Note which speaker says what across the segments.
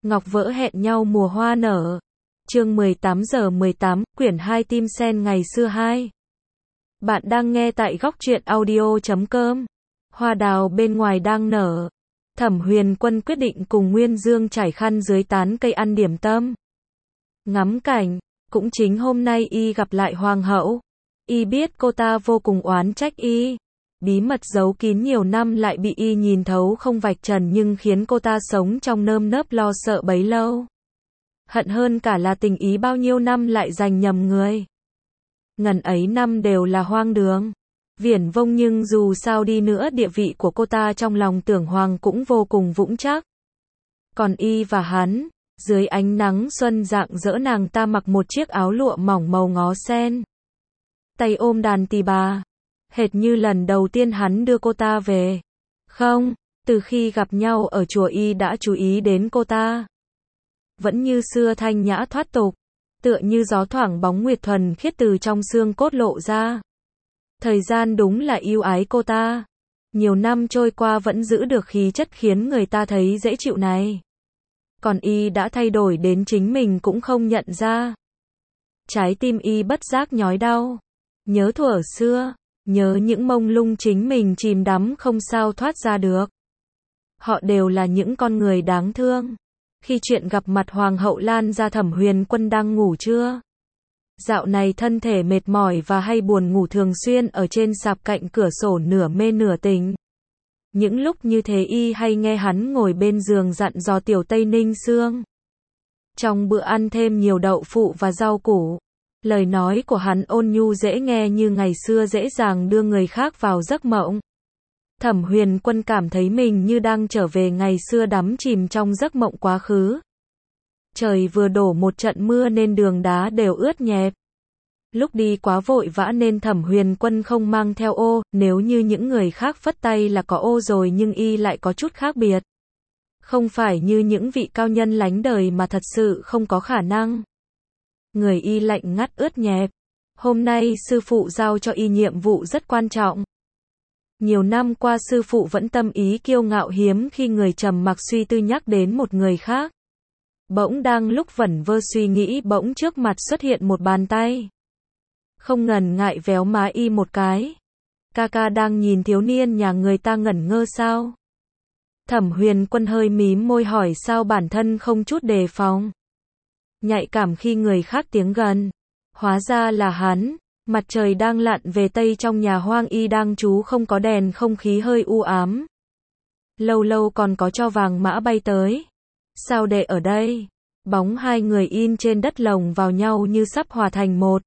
Speaker 1: Ngọc vỡ hẹn nhau mùa hoa nở. Chương 18 giờ 18, quyển 2 Tim Sen ngày xưa 2. Bạn đang nghe tại góc truyện audio.com. Hoa đào bên ngoài đang nở. Thẩm Huyền Quân quyết định cùng Nguyên Dương trải khăn dưới tán cây ăn điểm tâm. Ngắm cảnh. Cũng chính hôm nay y gặp lại hoàng hậu. Y biết cô ta vô cùng oán trách y. Bí mật giấu kín nhiều năm lại bị y nhìn thấu không vạch trần nhưng khiến cô ta sống trong nơm nớp lo sợ bấy lâu. Hận hơn cả là tình ý bao nhiêu năm lại giành nhầm người. Ngần ấy năm đều là hoang đường. Viển vông nhưng dù sao đi nữa địa vị của cô ta trong lòng Tưởng Hoàng cũng vô cùng vững chắc. Còn y và hắn, dưới ánh nắng xuân rạng rỡ nàng ta mặc một chiếc áo lụa mỏng màu ngó sen. Tay ôm đàn tỳ bà. Hệt như lần đầu tiên hắn đưa cô ta về. Không, từ khi gặp nhau ở chùa y đã chú ý đến cô ta. Vẫn như xưa thanh nhã thoát tục, tựa như gió thoảng bóng nguyệt thuần khiết từ trong xương cốt lộ ra. Thời gian đúng là yêu ái cô ta. Nhiều năm trôi qua vẫn giữ được khí chất khiến người ta thấy dễ chịu này. Còn y đã thay đổi đến chính mình cũng không nhận ra. Trái tim y bất giác nhói đau. Nhớ thuở xưa. Nhớ những mông lung chính mình chìm đắm không sao thoát ra được. Họ đều là những con người đáng thương. Khi chuyện gặp mặt Hoàng hậu lan ra Thẩm Huyền Quân đang ngủ trưa. Dạo này thân thể mệt mỏi và hay buồn ngủ thường xuyên ở trên sạp cạnh cửa sổ nửa mê nửa tỉnh. Những lúc như thế y hay nghe hắn ngồi bên giường dặn dò tiểu Tây Ninh Sương. Trong bữa ăn thêm nhiều đậu phụ và rau củ. Lời nói của hắn ôn nhu dễ nghe như ngày xưa dễ dàng đưa người khác vào giấc mộng. Thẩm Huyền Quân cảm thấy mình như đang trở về ngày xưa đắm chìm trong giấc mộng quá khứ. Trời vừa đổ một trận mưa nên đường đá đều ướt nhẹp. Lúc đi quá vội vã nên Thẩm Huyền Quân không mang theo ô, nếu như những người khác phất tay là có ô rồi nhưng y lại có chút khác biệt. Không phải như những vị cao nhân lánh đời mà thật sự không có khả năng. Người y lạnh ngắt ướt nhẹp. Hôm nay sư phụ giao cho y nhiệm vụ rất quan trọng. Nhiều năm qua sư phụ vẫn tâm ý kiêu ngạo hiếm khi người trầm mặc suy tư nhắc đến một người khác. Bỗng đang lúc vẩn vơ suy nghĩ bỗng trước mặt xuất hiện một bàn tay. Không ngần ngại véo má y một cái. Ca ca đang nhìn thiếu niên nhà người ta ngẩn ngơ sao? Thẩm Huyền Quân hơi mím môi hỏi sao bản thân không chút đề phòng. Nhạy cảm khi người khác tiếng gần. Hóa ra là hắn. Mặt trời đang lặn về tây trong nhà hoang y đang trú không có đèn không khí hơi u ám. Lâu lâu còn có tro vàng mã bay tới. Sao đệ ở đây? Bóng hai người in trên đất lồng vào nhau như sắp hòa thành một.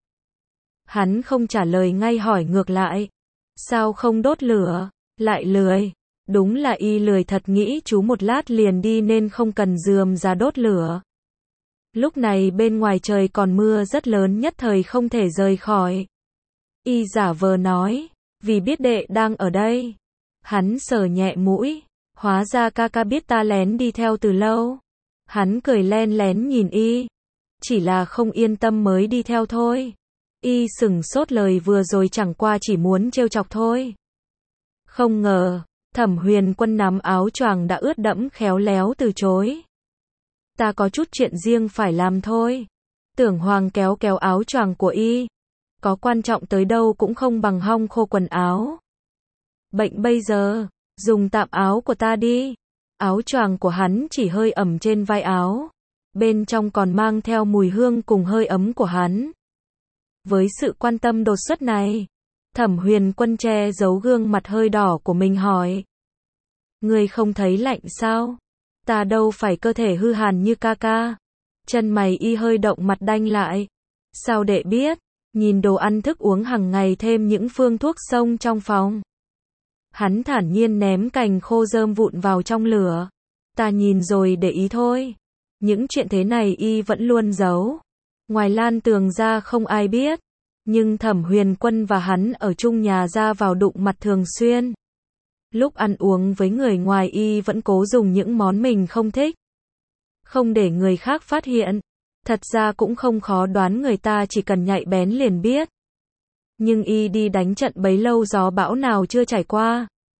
Speaker 1: Hắn không trả lời ngay hỏi ngược lại. Sao không đốt lửa? Lại lười. Đúng là y lười thật nghĩ chú một lát liền đi nên không cần rườm ra đốt lửa. Lúc này bên ngoài trời còn mưa rất lớn nhất thời không thể rời khỏi. Y giả vờ nói, vì biết đệ đang ở đây. Hắn sờ nhẹ mũi, hóa ra ca ca biết ta lén đi theo từ lâu. Hắn cười len lén nhìn y, chỉ là không yên tâm mới đi theo thôi. Y sửng sốt lời vừa rồi chẳng qua chỉ muốn trêu chọc thôi. Không ngờ, Thẩm Huyền Quân nắm áo choàng đã ướt đẫm khéo léo từ chối. Ta có chút chuyện riêng phải làm thôi. Tưởng Hoàng kéo kéo áo choàng của y. Có quan trọng tới đâu cũng không bằng hong khô quần áo. Bệnh bây giờ, dùng tạm áo của ta đi. Áo choàng của hắn chỉ hơi ẩm trên vai áo. Bên trong còn mang theo mùi hương cùng hơi ấm của hắn. Với sự quan tâm đột xuất này, Thẩm Huyền Quân che giấu gương mặt hơi đỏ của mình hỏi. Ngươi không thấy lạnh sao? Ta đâu phải cơ thể hư hàn như ca ca. Chân mày y hơi động mặt đanh lại. Sao đệ biết? Nhìn đồ ăn thức uống hàng ngày thêm những phương thuốc xông trong phòng. Hắn thản nhiên ném cành khô rơm vụn vào trong lửa. Ta nhìn rồi để ý thôi. Những chuyện thế này y vẫn luôn giấu. Ngoài Lan Tường ra không ai biết. Nhưng Thẩm Huyền Quân và hắn ở chung nhà ra vào đụng mặt thường xuyên. Lúc ăn uống với người ngoài y vẫn cố dùng những món mình không thích. Không để người khác phát hiện. Thật ra cũng không khó đoán người ta chỉ cần nhạy bén liền biết. Nhưng y đi đánh trận bấy lâu gió bão nào chưa trải qua.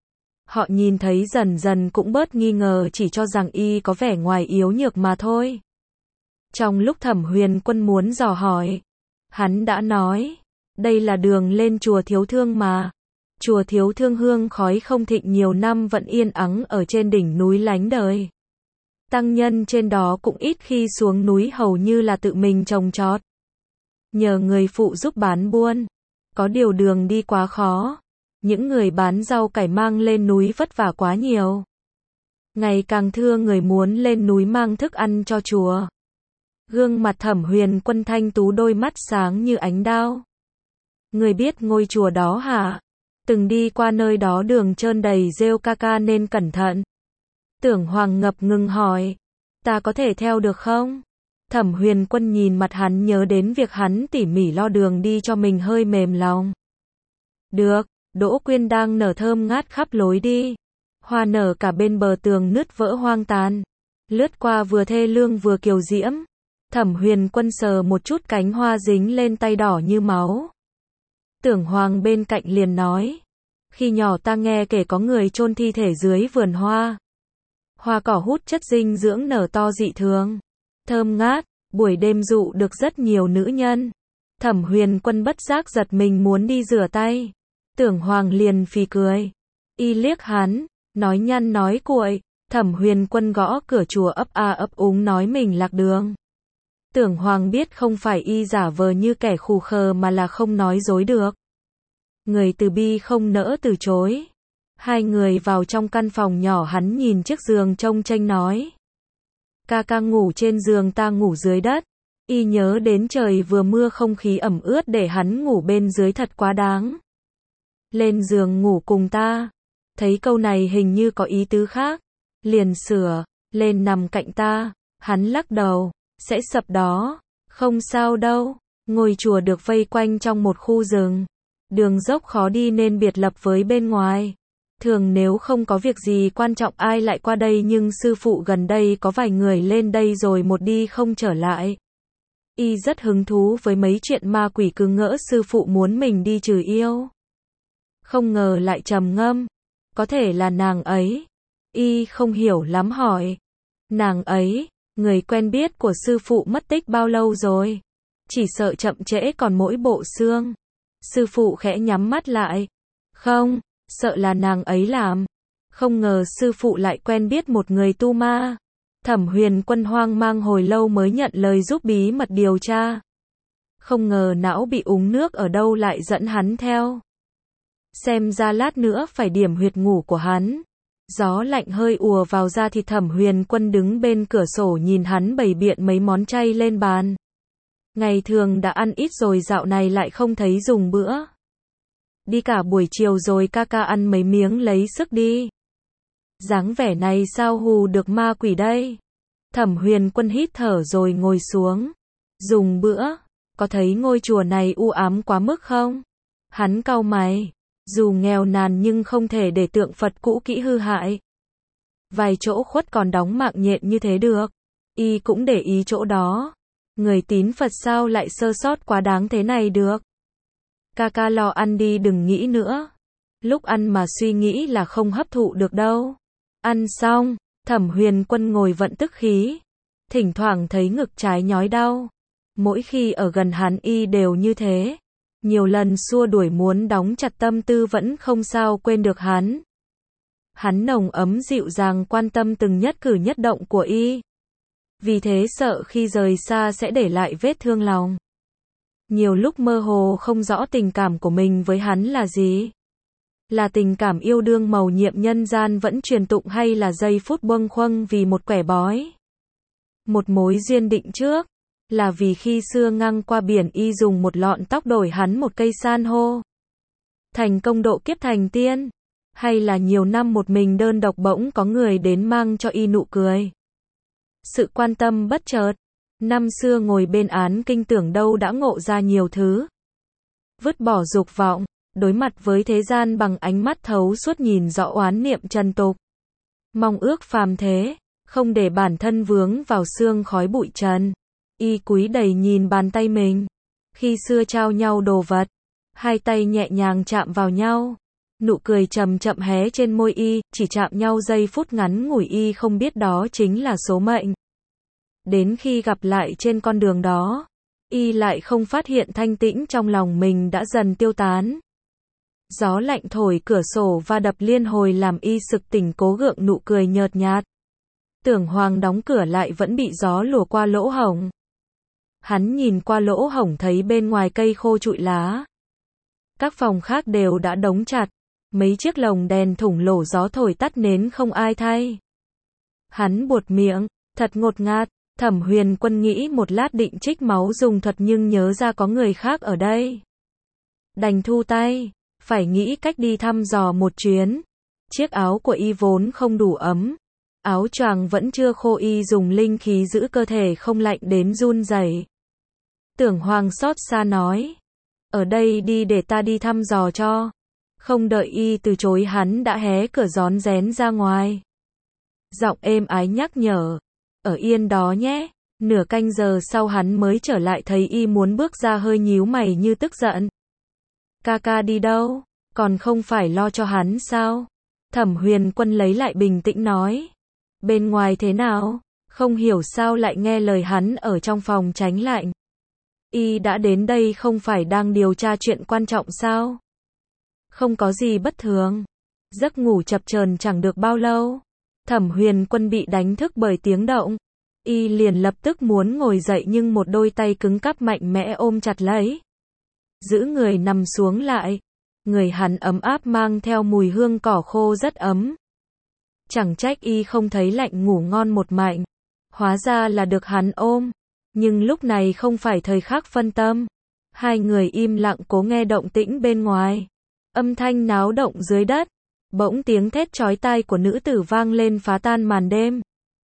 Speaker 1: Họ nhìn thấy dần dần cũng bớt nghi ngờ, chỉ cho rằng y có vẻ ngoài yếu nhược mà thôi. Trong lúc Thẩm Huyền Quân muốn dò hỏi, hắn đã nói, đây là đường lên chùa Thiếu Thương mà. Chùa Thiếu Thương hương khói không thịnh nhiều năm vẫn yên ắng ở trên đỉnh núi lánh đời. Tăng nhân trên đó cũng ít khi xuống núi, hầu như là tự mình trồng trọt. Nhờ người phụ giúp bán buôn. Có điều đường đi quá khó. Những người bán rau cải mang lên núi vất vả quá nhiều. Ngày càng thưa người muốn lên núi mang thức ăn cho chùa. Gương mặt Thẩm Huyền Quân thanh tú, đôi mắt sáng như ánh đao. Người biết ngôi chùa đó hả? Từng đi qua nơi đó đường trơn đầy rêu ca nên cẩn thận. Tưởng Hoàng ngập ngừng hỏi, ta có thể theo được không? Thẩm Huyền Quân nhìn mặt hắn, nhớ đến việc hắn tỉ mỉ lo đường đi cho mình, hơi mềm lòng. Được, đỗ quyên đang nở thơm ngát khắp lối đi. Hoa nở cả bên bờ tường nứt vỡ hoang tàn. Lướt qua vừa thê lương vừa kiều diễm. Thẩm Huyền Quân sờ một chút cánh hoa dính lên tay đỏ như máu. Tưởng Hoàng bên cạnh liền nói, khi nhỏ ta nghe kể có người chôn thi thể dưới vườn hoa. Hoa cỏ hút chất dinh dưỡng nở to dị thường, thơm ngát, buổi đêm dụ được rất nhiều nữ nhân. Thẩm Huyền Quân bất giác giật mình muốn đi rửa tay. Tưởng Hoàng liền phì cười. Y liếc hắn, nói nhăn nói cuội. Thẩm Huyền Quân gõ cửa chùa ấp a ấp úng nói mình lạc đường. Tưởng Hoàng biết không phải y giả vờ như kẻ khù khờ mà là không nói dối được. Người từ bi không nỡ từ chối. Hai người vào trong căn phòng nhỏ, hắn nhìn chiếc giường trông chênh nói. Ca ca ngủ trên giường, ta ngủ dưới đất. Y nhớ đến trời vừa mưa không khí ẩm ướt, để hắn ngủ bên dưới thật quá đáng. Lên giường ngủ cùng ta. Thấy câu này hình như có ý tứ khác. Liền sửa, lên nằm cạnh ta. Hắn lắc đầu, sẽ sập đó. Không sao đâu. Ngôi chùa được vây quanh trong một khu rừng. Đường dốc khó đi nên biệt lập với bên ngoài. Thường nếu không có việc gì quan trọng ai lại qua đây, nhưng sư phụ gần đây có vài người lên đây rồi một đi không trở lại. Y rất hứng thú với mấy chuyện ma quỷ, cứ ngỡ sư phụ muốn mình đi trừ yêu. Không ngờ lại trầm ngâm. Có thể là nàng ấy. Y không hiểu lắm hỏi. Nàng ấy, người quen biết của sư phụ mất tích bao lâu rồi? Chỉ sợ chậm trễ còn mỗi bộ xương. Sư phụ khẽ nhắm mắt lại. Không, sợ là nàng ấy làm. Không ngờ sư phụ lại quen biết một người tu ma. Thẩm Huyền Quân hoang mang hồi lâu mới nhận lời giúp bí mật điều tra. Không ngờ não bị uống nước ở đâu lại dẫn hắn theo. Xem ra lát nữa phải điểm huyệt ngủ của hắn. Gió lạnh hơi ùa vào da thịt. Thẩm Huyền Quân đứng bên cửa sổ nhìn hắn bày biện mấy món chay lên bàn. Ngày thường đã ăn ít rồi, dạo này lại không thấy dùng bữa. Đi cả buổi chiều rồi, ca ca ăn mấy miếng lấy sức đi. Dáng vẻ này sao hù được ma quỷ đây? Thẩm Huyền Quân hít thở rồi ngồi xuống. Dùng bữa, có thấy ngôi chùa này u ám quá mức không? Hắn cau mày. Dù nghèo nàn nhưng không thể để tượng Phật cũ kỹ hư hại. Vài chỗ khuất còn đóng mạng nhện như thế được. Y cũng để ý chỗ đó. Người tín Phật sao lại sơ sót quá đáng thế này được? Ca ca lo ăn đi, đừng nghĩ nữa. Lúc ăn mà suy nghĩ là không hấp thụ được đâu. Ăn xong, Thẩm Huyền Quân ngồi vận tức khí. Thỉnh thoảng thấy ngực trái nhói đau. Mỗi khi ở gần hắn y đều như thế. Nhiều lần xua đuổi muốn đóng chặt, tâm tư vẫn không sao quên được hắn. Hắn nồng ấm dịu dàng quan tâm từng nhất cử nhất động của y. Vì thế sợ khi rời xa sẽ để lại vết thương lòng. Nhiều lúc mơ hồ không rõ tình cảm của mình với hắn là gì. Là tình cảm yêu đương mầu nhiệm nhân gian vẫn truyền tụng, hay là giây phút bâng khuâng vì một quẻ bói. Một mối duyên định trước. Là vì khi xưa ngang qua biển y dùng một lọn tóc đổi hắn một cây san hô. Thành công độ kiếp thành tiên. Hay là nhiều năm một mình đơn độc bỗng có người đến mang cho y nụ cười. Sự quan tâm bất chợt. Năm xưa ngồi bên án kinh tưởng đâu đã ngộ ra nhiều thứ. Vứt bỏ dục vọng, đối mặt với thế gian bằng ánh mắt thấu suốt, nhìn rõ oán niệm trần tục. Mong ước phàm thế, không để bản thân vướng vào sương khói bụi trần. Y cúi đầy nhìn bàn tay mình. Khi xưa trao nhau đồ vật, hai tay nhẹ nhàng chạm vào nhau. Nụ cười chậm chậm hé trên môi y, chỉ chạm nhau giây phút ngắn ngủi y không biết đó chính là số mệnh. Đến khi gặp lại trên con đường đó, y lại không phát hiện thanh tĩnh trong lòng mình đã dần tiêu tán. Gió lạnh thổi cửa sổ va đập liên hồi làm y sực tỉnh, cố gượng nụ cười nhợt nhạt. Tưởng Hoàng đóng cửa lại vẫn bị gió lùa qua lỗ hổng. Hắn nhìn qua lỗ hổng thấy bên ngoài cây khô trụi lá. Các phòng khác đều đã đóng chặt. Mấy chiếc lồng đèn thủng lỗ, gió thổi tắt nến không ai thay. Hắn buột miệng, thật ngột ngạt. Thẩm Huyền Quân nghĩ một lát định trích máu dùng thuật nhưng nhớ ra có người khác ở đây. Đành thu tay, phải nghĩ cách đi thăm dò một chuyến. Chiếc áo của y vốn không đủ ấm. Áo choàng vẫn chưa khô, y dùng linh khí giữ cơ thể không lạnh đến run rẩy. Tưởng Hoàng xót xa nói. Ở đây đi để ta đi thăm dò cho. Không đợi y từ chối hắn đã hé cửa rón rén ra ngoài. Giọng êm ái nhắc nhở. Ở yên đó nhé. Nửa canh giờ sau hắn mới trở lại thấy y muốn bước ra hơi nhíu mày như tức giận. Ca ca đi đâu? Còn không phải lo cho hắn sao? Thẩm Huyền Quân lấy lại bình tĩnh nói. Bên ngoài thế nào? Không hiểu sao lại nghe lời hắn ở trong phòng tránh lạnh. Y đã đến đây không phải đang điều tra chuyện quan trọng sao? Không có gì bất thường. Giấc ngủ chập chờn chẳng được bao lâu. Thẩm Huyền Quân bị đánh thức bởi tiếng động. Y liền lập tức muốn ngồi dậy nhưng một đôi tay cứng cáp mạnh mẽ ôm chặt lấy. Giữ người nằm xuống lại. Người hắn ấm áp mang theo mùi hương cỏ khô rất ấm. Chẳng trách y không thấy lạnh, ngủ ngon một mạch. Hóa ra là được hắn ôm. Nhưng lúc này không phải thời khắc phân tâm. Hai người im lặng cố nghe động tĩnh bên ngoài. Âm thanh náo động dưới đất. Bỗng tiếng thét chói tai của nữ tử vang lên phá tan màn đêm.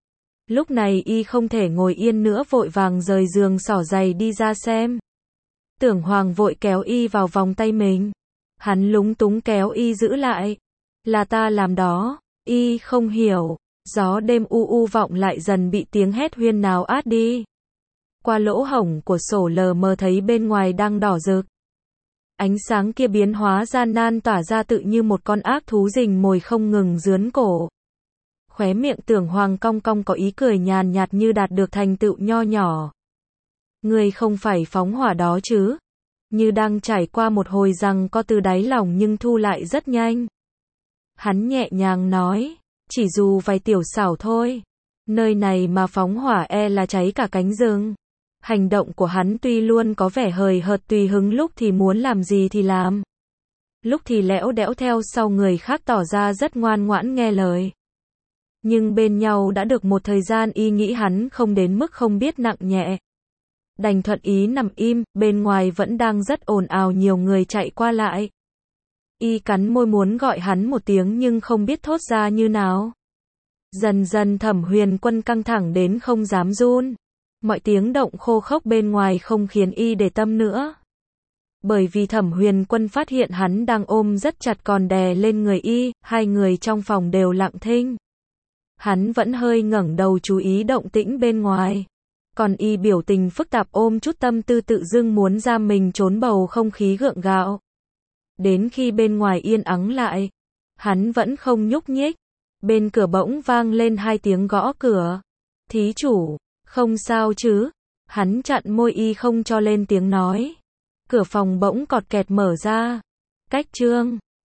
Speaker 1: Lúc này y không thể ngồi yên nữa, vội vàng rời giường xỏ giày đi ra xem. Tưởng Hoàng vội kéo y vào vòng tay mình. Hắn lúng túng kéo y giữ lại. Là ta làm đó. Y không hiểu. Gió đêm u u vọng lại dần bị tiếng hét huyên náo át đi. Qua lỗ hổng của sổ lờ mờ thấy bên ngoài đang đỏ rực. Ánh sáng kia biến hóa gian nan tỏa ra tự như một con ác thú rình mồi không ngừng rướn cổ. Khóe miệng Tưởng Hoàng cong cong có ý cười nhàn nhạt như đạt được thành tựu nho nhỏ. Người không phải phóng hỏa đó chứ? Như đang trải qua một hồi giằng co từ đáy lòng nhưng thu lại rất nhanh. Hắn nhẹ nhàng nói, chỉ dù vài tiểu xảo thôi. Nơi này mà phóng hỏa e là cháy cả cánh rừng. Hành động của hắn tuy luôn có vẻ hời hợt tùy hứng, lúc thì muốn làm gì thì làm. Lúc thì lẽo đẽo theo sau người khác tỏ ra rất ngoan ngoãn nghe lời. Nhưng bên nhau đã được một thời gian y nghĩ hắn không đến mức không biết nặng nhẹ. Đành thuận ý nằm im, bên ngoài vẫn đang rất ồn ào, nhiều người chạy qua lại. Y cắn môi muốn gọi hắn một tiếng nhưng không biết thốt ra như nào. Dần dần Thẩm Huyền Quân căng thẳng đến không dám run. Mọi tiếng động khô khốc bên ngoài không khiến y để tâm nữa. Bởi vì Thẩm Huyền Quân phát hiện hắn đang ôm rất chặt còn đè lên người y, hai người trong phòng đều lặng thinh. Hắn vẫn hơi ngẩng đầu chú ý động tĩnh bên ngoài. Còn y biểu tình phức tạp, ôm chút tâm tư tự dưng muốn giam mình trốn bầu không khí gượng gạo. Đến khi bên ngoài yên ắng lại, hắn vẫn không nhúc nhích. Bên cửa bỗng vang lên hai tiếng gõ cửa. Thí chủ, không sao chứ? Hắn chặn môi y không cho lên tiếng nói. Cửa phòng bỗng cọt kẹt mở ra. Cách chương